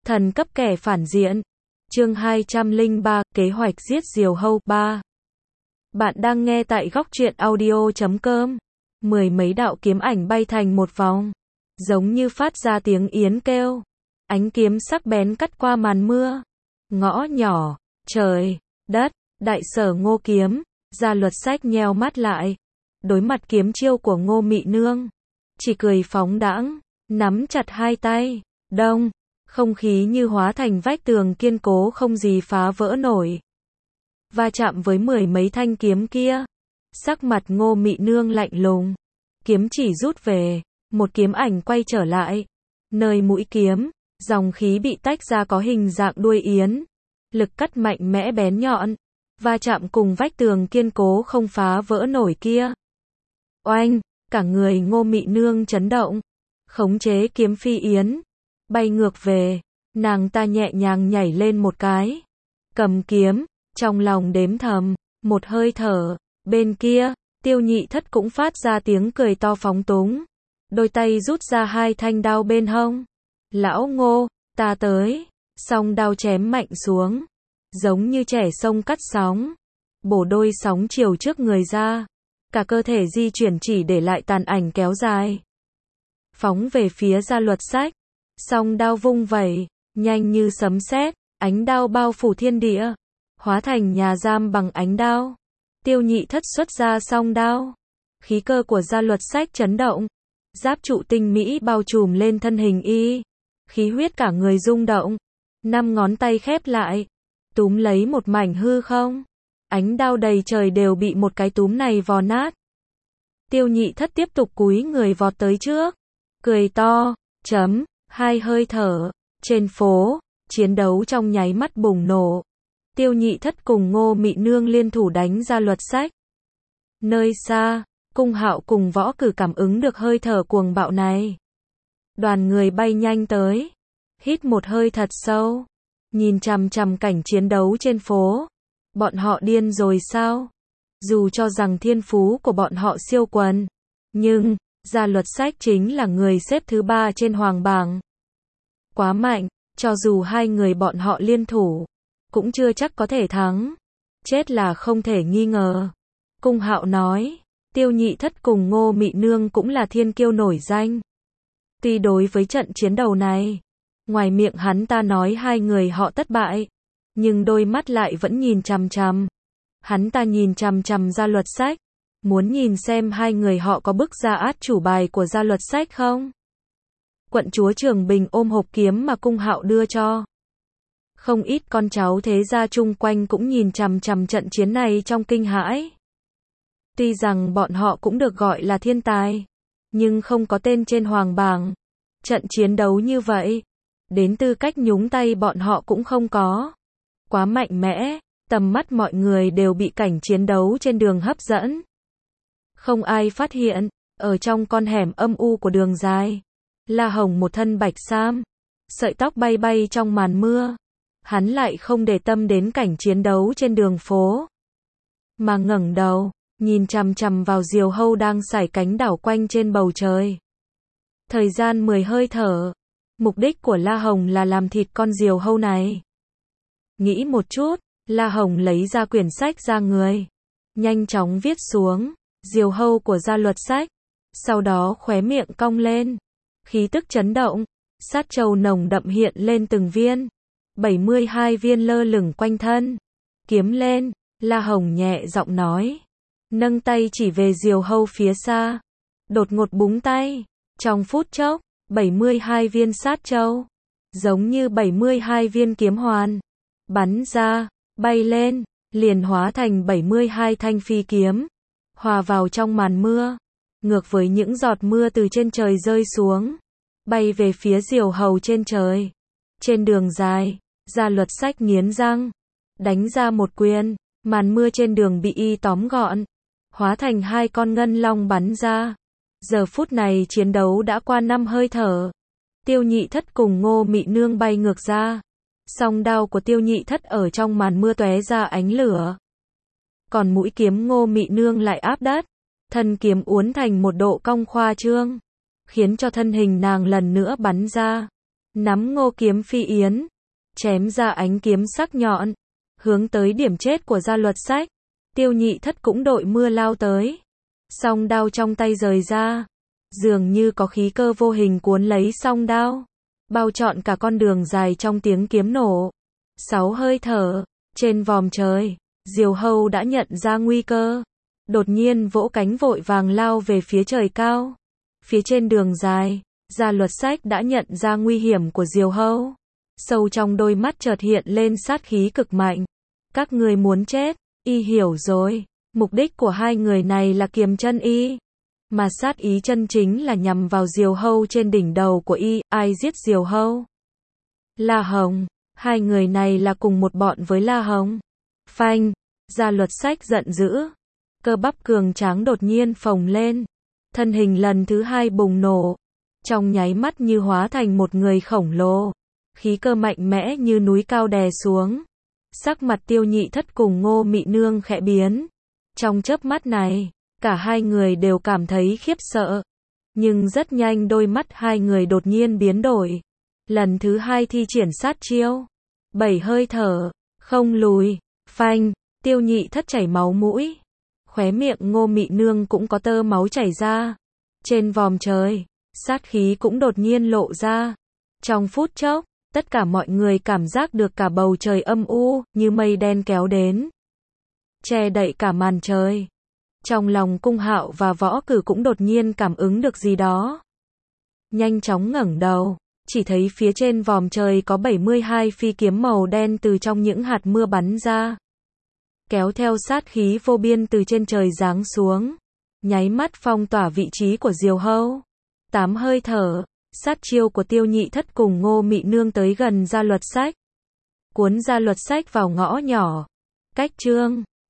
Thần cấp kẻ phản diện. Chương 203, kế hoạch giết diều hâu 3. Bạn đang nghe tại góc truyện audio.com. Mười mấy đạo kiếm ảnh bay thành một vòng, giống như phát ra tiếng yến kêu. Ánh kiếm sắc bén cắt qua màn mưa. Ngõ nhỏ, trời, đất, đại sở Ngô Kiếm. Gia Luật Sách nheo mắt lại, đối mặt kiếm chiêu của Ngô Mị Nương, chỉ cười phóng đãng, nắm chặt hai tay, đông, không khí như hóa thành vách tường kiên cố không gì phá vỡ nổi. Va chạm với mười mấy thanh kiếm kia, sắc mặt Ngô Mị Nương lạnh lùng, kiếm chỉ rút về, một kiếm ảnh quay trở lại, nơi mũi kiếm, dòng khí bị tách ra có hình dạng đuôi yến, lực cắt mạnh mẽ bén nhọn, va chạm cùng vách tường kiên cố không phá vỡ nổi kia. Oanh, cả người Ngô Mị Nương chấn động, khống chế kiếm phi yến, bay ngược về, nàng ta nhẹ nhàng nhảy lên một cái, cầm kiếm, trong lòng đếm thầm, một hơi thở, bên kia, Tiêu Nhị Thất cũng phát ra tiếng cười to phóng túng, đôi tay rút ra hai thanh đao bên hông. Lão Ngô, ta tới, song đao chém mạnh xuống, giống như trẻ sông cắt sóng, bổ đôi sóng chiều trước người ra, cả cơ thể di chuyển chỉ để lại tàn ảnh kéo dài. Phóng về phía Gia Luật Sách, song đao vung vẩy, nhanh như sấm sét, ánh đao bao phủ thiên địa, hóa thành nhà giam bằng ánh đao. Tiêu Nhị Thất xuất ra song đao, khí cơ của Gia Luật Sách chấn động, giáp trụ tinh mỹ bao trùm lên thân hình y, khí huyết cả người rung động, năm ngón tay khép lại, túm lấy một mảnh hư không, ánh đao đầy trời đều bị một cái túm này vò nát. Tiêu Nhị Thất tiếp tục cúi người vọt tới trước, cười to, chấm, hai hơi thở, trên phố, chiến đấu trong nháy mắt bùng nổ. Tiêu Nhị Thất cùng Ngô Mị Nương liên thủ đánh Gia Luật Sách. Nơi xa, Cung Hạo cùng Võ Cử cảm ứng được hơi thở cuồng bạo này. Đoàn người bay nhanh tới, hít một hơi thật sâu, nhìn chằm chằm cảnh chiến đấu trên phố. Bọn họ điên rồi sao? Dù cho rằng thiên phú của bọn họ siêu quần, nhưng Gia Luật Sách chính là người xếp thứ 3 trên hoàng bảng. Quá mạnh, cho dù hai người bọn họ liên thủ, cũng chưa chắc có thể thắng. Chết là không thể nghi ngờ. Cung Hạo nói, Tiêu Nhị Thất cùng Ngô Mị Nương cũng là thiên kiêu nổi danh. Tuy đối với trận chiến đầu này, ngoài miệng hắn ta nói hai người họ thất bại, nhưng đôi mắt lại vẫn nhìn chằm chằm. Hắn ta nhìn chằm chằm Gia Luật Sách, muốn nhìn xem hai người họ có bức ra át chủ bài của Gia Luật Sách không. Quận chúa Trường Bình ôm hộp kiếm mà Cung Hạo đưa cho. Không ít con cháu thế gia chung quanh cũng nhìn chằm chằm trận chiến này trong kinh hãi. Tuy rằng bọn họ cũng được gọi là thiên tài, nhưng không có tên trên hoàng bảng. Trận chiến đấu như vậy, đến tư cách nhúng tay bọn họ cũng không có. Quá mạnh mẽ, tầm mắt mọi người đều bị cảnh chiến đấu trên đường hấp dẫn. Không ai phát hiện, ở trong con hẻm âm u của đường dài, La Hồng một thân bạch sam, sợi tóc bay bay trong màn mưa. Hắn lại không để tâm đến cảnh chiến đấu trên đường phố, mà ngẩng đầu, nhìn chằm chằm vào diều hâu đang sải cánh đảo quanh trên bầu trời. Thời gian 10 hơi thở, mục đích của La Hồng là làm thịt con diều hâu này. Nghĩ một chút, La Hồng lấy ra quyển sách ra người, nhanh chóng viết xuống, diều hâu của Gia Luật Sách, sau đó khóe miệng cong lên, khí tức chấn động, sát châu nồng đậm hiện lên từng viên, 72 viên lơ lửng quanh thân. Kiếm lên, La Hồng nhẹ giọng nói, nâng tay chỉ về diều hâu phía xa, đột ngột búng tay, trong phút chốc, 72 viên sát châu, giống như 72 viên kiếm hoàn, bắn ra, bay lên, liền hóa thành 72 thanh phi kiếm, hòa vào trong màn mưa, ngược với những giọt mưa từ trên trời rơi xuống, bay về phía diều hầu trên trời. Trên đường dài, Gia Luật Sách nghiến răng, đánh ra một quyền, màn mưa trên đường bị y tóm gọn, hóa thành hai con ngân long bắn ra. Giờ phút này chiến đấu đã qua 5 hơi thở. Tiêu Nhị Thất cùng Ngô Mị Nương bay ngược ra. Song đao của Tiêu Nhị Thất ở trong màn mưa tóe ra ánh lửa. Còn mũi kiếm Ngô Mị Nương lại áp đất, thân kiếm uốn thành một độ cong khoa trương, khiến cho thân hình nàng lần nữa bắn ra. nắm Ngô Kiếm Phi Yến, chém ra ánh kiếm sắc nhọn, hướng tới điểm chết của Gia Luật Sách. Tiêu Nhị Thất cũng đội mưa lao tới, song đao trong tay rời ra, dường như có khí cơ vô hình cuốn lấy song đao, bao trọn cả con đường dài trong tiếng kiếm nổ. 6 hơi thở, trên vòm trời, Diều Hâu đã nhận ra nguy cơ, đột nhiên vỗ cánh vội vàng lao về phía trời cao. Phía trên đường dài, Gia Luật Sách đã nhận ra nguy hiểm của Diều Hâu, sâu trong đôi mắt chợt hiện lên sát khí cực mạnh. Các người muốn chết, y hiểu rồi, mục đích của hai người này là kiềm chân y, mà sát ý chân chính là nhằm vào Diều Hâu trên đỉnh đầu của y. Ai giết Diều Hâu? La Hồng. Hai người này là cùng một bọn với La Hồng. Phanh, Gia Luật Sách giận dữ, cơ bắp cường tráng đột nhiên phồng lên, thân hình lần thứ hai bùng nổ, trong nháy mắt như hóa thành một người khổng lồ, khí cơ mạnh mẽ như núi cao đè xuống. Sắc mặt Tiêu Nhị Thất cùng Ngô Mị Nương khẽ biến. Trong chớp mắt này, cả hai người đều cảm thấy khiếp sợ, nhưng rất nhanh đôi mắt hai người đột nhiên biến đổi. Lần thứ hai thi triển sát chiêu, 7 hơi thở, không lùi. Phanh, Tiêu Nhị Thất chảy máu mũi, khóe miệng Ngô Mị Nương cũng có tơ máu chảy ra. Trên vòm trời, sát khí cũng đột nhiên lộ ra. Trong phút chốc, tất cả mọi người cảm giác được cả bầu trời âm u, như mây đen kéo đến, che đậy cả màn trời. Trong lòng Cung Hạo và Võ Cử cũng đột nhiên cảm ứng được gì đó. Nhanh chóng ngẩng đầu, chỉ thấy phía trên vòm trời có 72 phi kiếm màu đen từ trong những hạt mưa bắn ra, kéo theo sát khí vô biên từ trên trời giáng xuống, nháy mắt phong tỏa vị trí của Diều Hâu. 8 hơi thở, sát chiêu của Tiêu Nhị Thất cùng Ngô Mị Nương tới gần Gia Luật Sách, cuốn Gia Luật Sách vào ngõ nhỏ, cách chương